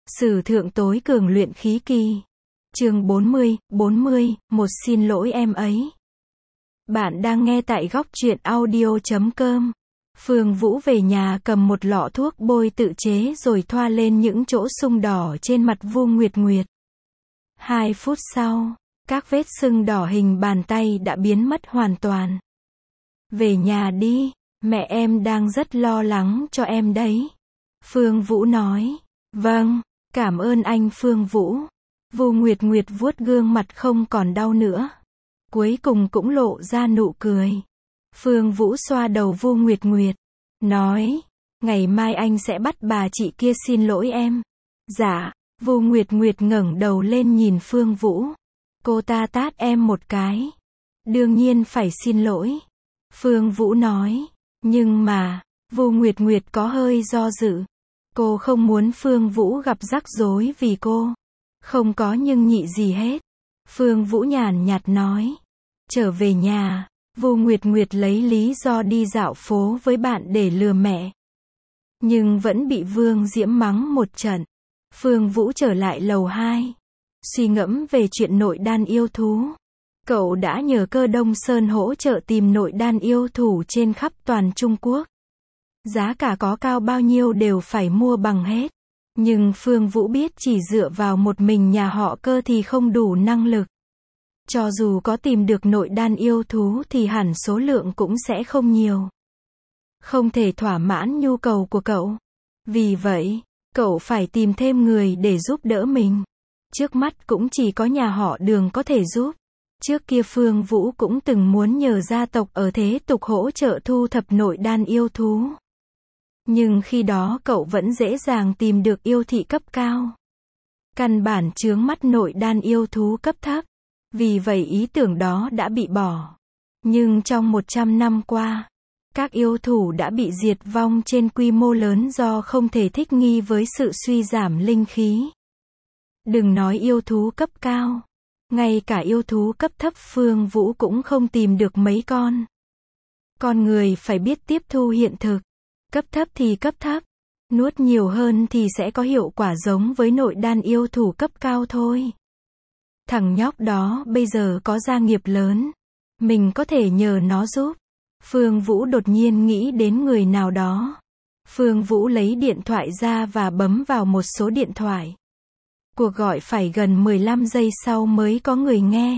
Sử thượng tối cường luyện khí kỳ. Chương 40, một xin lỗi em ấy. Bạn đang nghe tại góc truyện audio.com. Phương Vũ về nhà cầm một lọ thuốc bôi tự chế rồi thoa lên những chỗ sưng đỏ trên mặt Vu Nguyệt Nguyệt. 2 phút sau, các vết sưng đỏ hình bàn tay đã biến mất hoàn toàn. Về nhà đi, mẹ em đang rất lo lắng cho em đấy. Phương Vũ nói. Vâng, cảm ơn anh Phương Vũ. Vu Nguyệt Nguyệt vuốt gương mặt không còn đau nữa. Cuối cùng cũng lộ ra nụ cười. Phương Vũ xoa đầu Vu Nguyệt Nguyệt. Nói, ngày mai anh sẽ bắt bà chị kia xin lỗi em. Dạ, Vu Nguyệt Nguyệt ngẩng đầu lên nhìn Phương Vũ. Cô ta tát em một cái. Đương nhiên phải xin lỗi. Phương Vũ nói. Nhưng mà, Vu Nguyệt Nguyệt có hơi do dự. Cô không muốn Phương Vũ gặp rắc rối vì cô. Không có nhưng nhị gì hết. Phương Vũ nhàn nhạt nói. Trở về nhà, Vu Nguyệt Nguyệt lấy lý do đi dạo phố với bạn để lừa mẹ. Nhưng vẫn bị Vương Diễm mắng một trận. Phương Vũ trở lại lầu 2. Suy ngẫm về chuyện nội đan yêu thú. Cậu đã nhờ Cơ Đông Sơn hỗ trợ tìm nội đan yêu thú trên khắp toàn Trung Quốc. Giá cả có cao bao nhiêu đều phải mua bằng hết. Nhưng Phương Vũ biết chỉ dựa vào một mình nhà họ Cơ thì không đủ năng lực. Cho dù có tìm được nội đan yêu thú thì hẳn số lượng cũng sẽ không nhiều. Không thể thỏa mãn nhu cầu của cậu. Vì vậy, cậu phải tìm thêm người để giúp đỡ mình. Trước mắt cũng chỉ có nhà họ Đường có thể giúp. Trước kia Phương Vũ cũng từng muốn nhờ gia tộc ở thế tục hỗ trợ thu thập nội đan yêu thú. Nhưng khi đó cậu vẫn dễ dàng tìm được yêu thị cấp cao. Căn bản chướng mắt nội đan yêu thú cấp thấp. Vì vậy ý tưởng đó đã bị bỏ. Nhưng trong 100 năm qua, các yêu thú đã bị diệt vong trên quy mô lớn do không thể thích nghi với sự suy giảm linh khí. Đừng nói yêu thú cấp cao. Ngay cả yêu thú cấp thấp Phương Vũ cũng không tìm được mấy con. Con người phải biết tiếp thu hiện thực. Cấp thấp thì cấp thấp. Nuốt nhiều hơn thì sẽ có hiệu quả giống với nội đan yêu thú cấp cao thôi. Thằng nhóc đó bây giờ có gia nghiệp lớn. Mình có thể nhờ nó giúp. Phương Vũ đột nhiên nghĩ đến người nào đó. Phương Vũ lấy điện thoại ra và bấm vào một số điện thoại. Cuộc gọi phải gần 15 giây sau mới có người nghe.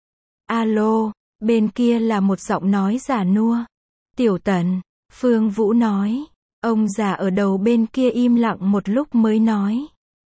Alo, bên kia là một giọng nói già nua. Tiểu Tần, Phương Vũ nói. Ông già ở đầu bên kia im lặng một lúc mới nói.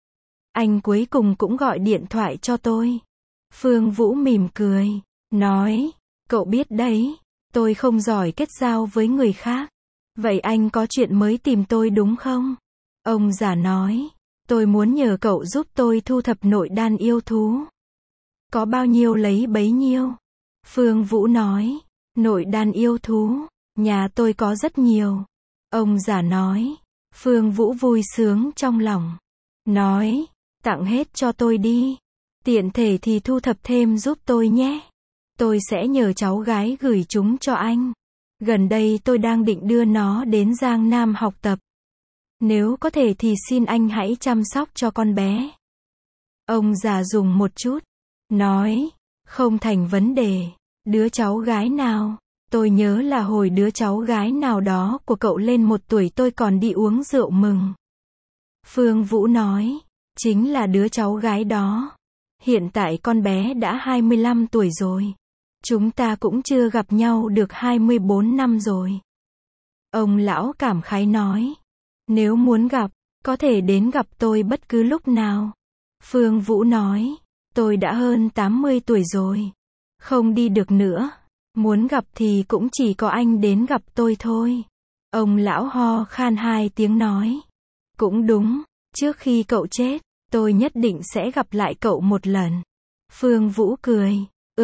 Anh cuối cùng cũng gọi điện thoại cho tôi. Phương Vũ mỉm cười, nói. Cậu biết đấy, tôi không giỏi kết giao với người khác. Vậy anh có chuyện mới tìm tôi đúng không? Ông già nói. Tôi muốn nhờ cậu giúp tôi thu thập nội đan yêu thú. Có bao nhiêu lấy bấy nhiêu. Phương Vũ nói. Nội đan yêu thú, nhà tôi có rất nhiều. Ông già nói. Phương Vũ vui sướng trong lòng. Nói. Tặng hết cho tôi đi. Tiện thể thì thu thập thêm giúp tôi nhé. Tôi sẽ nhờ cháu gái gửi chúng cho anh. Gần đây tôi đang định đưa nó đến Giang Nam học tập. Nếu có thể thì xin anh hãy chăm sóc cho con bé. Ông già dùng một chút. Nói. Không thành vấn đề. Đứa cháu gái nào? Tôi nhớ là hồi đứa cháu gái nào đó của cậu lên 1 tuổi tôi còn đi uống rượu mừng. Phương Vũ nói. Chính là đứa cháu gái đó. Hiện tại con bé đã 25 tuổi rồi. Chúng ta cũng chưa gặp nhau được 24 năm rồi. Ông lão cảm khái nói. Nếu muốn gặp, có thể đến gặp tôi bất cứ lúc nào. Phương Vũ nói. Tôi đã hơn 80 tuổi rồi. Không đi được nữa. Muốn gặp thì cũng chỉ có anh đến gặp tôi thôi. Ông lão ho khan 2 tiếng nói. Cũng đúng, trước khi cậu chết, tôi nhất định sẽ gặp lại cậu một lần. Phương Vũ cười.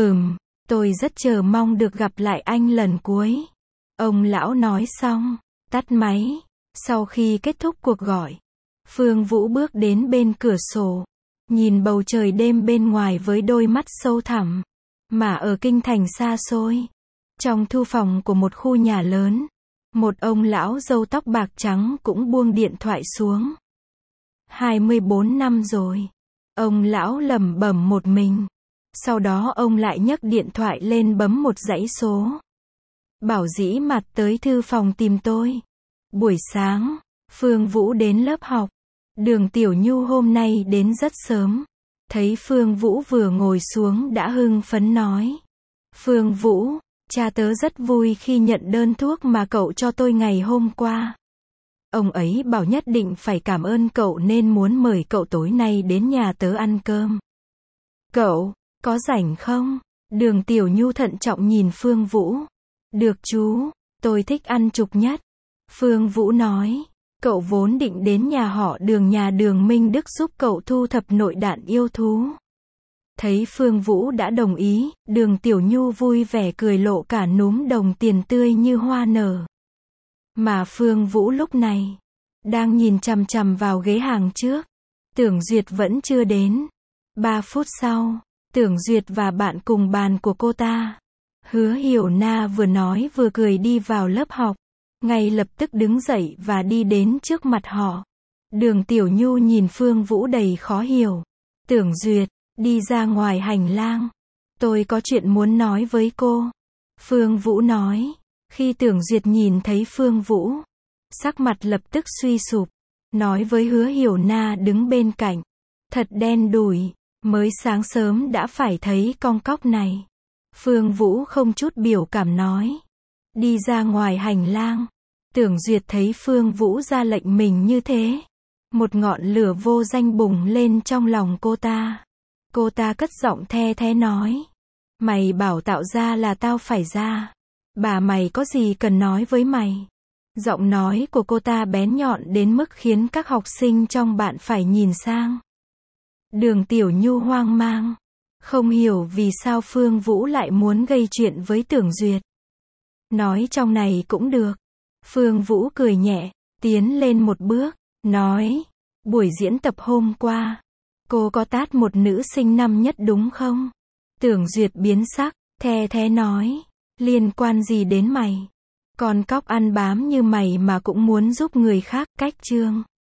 Tôi rất chờ mong được gặp lại anh lần cuối. Ông lão nói xong, tắt máy. Sau khi kết thúc cuộc gọi, Phương Vũ bước đến bên cửa sổ. Nhìn bầu trời đêm bên ngoài với đôi mắt sâu thẳm. Mà ở kinh thành xa xôi. Trong thư phòng của một khu nhà lớn. Một ông lão râu tóc bạc trắng cũng buông điện thoại xuống. 24 năm rồi. Ông lão lẩm bẩm một mình. Sau đó ông lại nhấc điện thoại lên bấm một dãy số. Bảo dĩ mặt tới thư phòng tìm tôi. Buổi sáng, Phương Vũ đến lớp học. Đường Tiểu Nhu hôm nay đến rất sớm. Thấy Phương Vũ vừa ngồi xuống đã hưng phấn nói. Phương Vũ, cha tớ rất vui khi nhận đơn thuốc mà cậu cho tôi ngày hôm qua. Ông ấy bảo nhất định phải cảm ơn cậu nên muốn mời cậu tối nay đến nhà tớ ăn cơm. Cậu, có rảnh không? Đường Tiểu Nhu thận trọng nhìn Phương Vũ. Được chú, tôi thích ăn trục nhất. Phương Vũ nói. Cậu vốn định đến nhà họ Đường, nhà Đường Minh Đức giúp cậu thu thập nội đạn yêu thú. Thấy Phương Vũ đã đồng ý, Đường Tiểu Nhu vui vẻ cười lộ cả núm đồng tiền tươi như hoa nở. Mà Phương Vũ lúc này đang nhìn chằm chằm vào ghế hàng trước. Tưởng Duyệt vẫn chưa đến. 3 phút sau, Tưởng Duyệt và bạn cùng bàn của cô ta, Hứa Hiểu Na vừa nói vừa cười đi vào lớp học. Ngay lập tức đứng dậy và đi đến trước mặt họ. Đường Tiểu Nhu nhìn Phương Vũ đầy khó hiểu. Tưởng Duyệt, đi ra ngoài hành lang. Tôi có chuyện muốn nói với cô. Phương Vũ nói. Khi Tưởng Duyệt nhìn thấy Phương Vũ, sắc mặt lập tức suy sụp. Nói với Hứa Hiểu Na đứng bên cạnh. Thật đen đủi, mới sáng sớm đã phải thấy con cóc này. Phương Vũ không chút biểu cảm nói. Đi ra ngoài hành lang. Tưởng Duyệt thấy Phương Vũ ra lệnh mình như thế. Một ngọn lửa vô danh bùng lên trong lòng cô ta. Cô ta cất giọng the thé nói. Mày bảo tạo ra là tao phải ra. Bà mày có gì cần nói với mày. Giọng nói của cô ta bén nhọn đến mức khiến các học sinh trong bạn phải nhìn sang. Đường Tiểu Nhu hoang mang. Không hiểu vì sao Phương Vũ lại muốn gây chuyện với Tưởng Duyệt. Nói trong này cũng được. Phương Vũ cười nhẹ, tiến lên một bước, nói. Buổi diễn tập hôm qua, cô có tát một nữ sinh năm nhất đúng không? Tưởng Duyệt biến sắc, the thé nói. Liên quan gì đến mày? Con cóc ăn bám như mày mà cũng muốn giúp người khác, cách chương.